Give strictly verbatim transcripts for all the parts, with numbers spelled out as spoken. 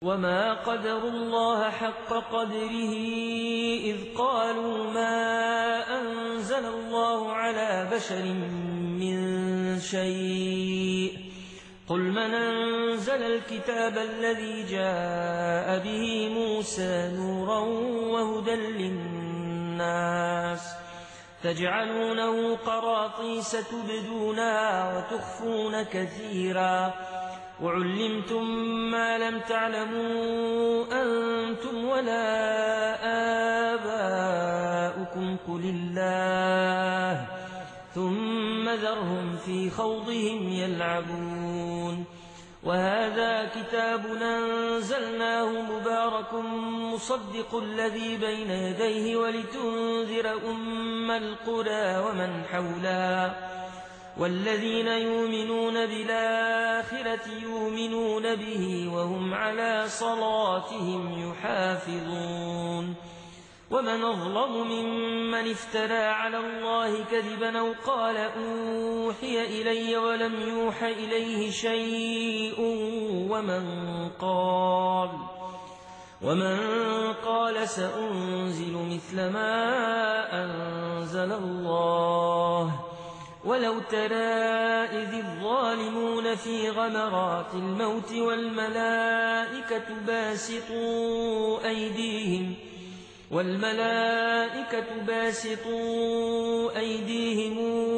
وما قدروا الله حق قدره إذ قالوا ما أنزل الله على بشر من شيء قل من أنزل الكتاب الذي جاء به موسى نورا وهدى للناس تجعلونه قراطيس تبدونها وتخفون كثيرا وعلمتم ما لم تعلموا أنتم ولا آباؤكم قل الله ثم ذرهم في خوضهم يلعبون وهذا كتاب أنزلناه مبارك مصدق الذي بين يديه ولتنذر أم القرى ومن حولها والذين يؤمنون بالآخرة يؤمنون به وهم على صلاتهم يحافظون ومن أظلم ممن افترى على الله كذبا أو قال أوحي إلي ولم يوح إليه شيء ومن قال ومن قال سأنزل مثل ما أنزل الله ولو ترى إذ الظالمون في غمرات الموت والملائكة باسطوا أيديهم والملائكة باسطوا أيديهم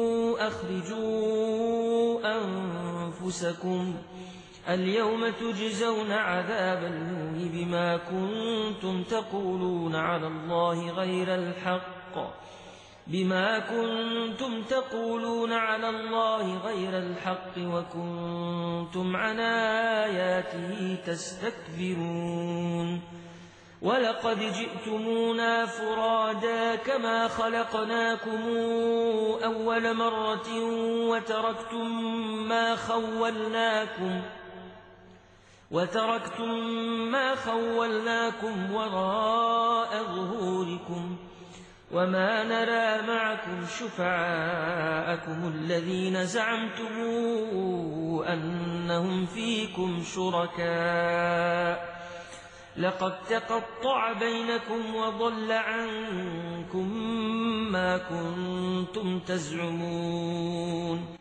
أخرجوا أنفسكم اليوم تجزون عذاب الهون بما كنتم تقولون على الله غير الحق بما كنتم تقولون على الله غير الحق وكنتم عن آياته تستكبرون ولقد جئتمونا فرادا كما خلقناكم أول مرة وتركتم ما خولناكم وتركتم ما خولناكم وراء ظهوركم وما نرى معكم شفعاءكم الذين زعمتم أنهم فيكم شركاء لقد تقطع بينكم وضل عنكم ما كنتم تزعمون